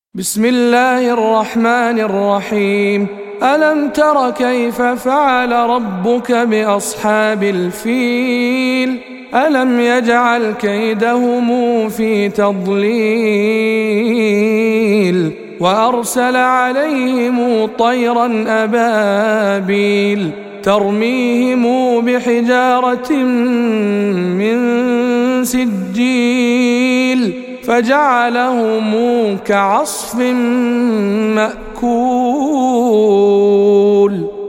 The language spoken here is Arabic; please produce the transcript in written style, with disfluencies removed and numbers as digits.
بسم الله الرحمن الرحيم. ألم تر كيف فعل ربك بأصحاب الفيل؟ ألم يجعل كيدهم في تضليل وأرسل عليهم طيرا أبابيل ترميهم بحجارة من سجيل فجعلهم كعصف مأكول.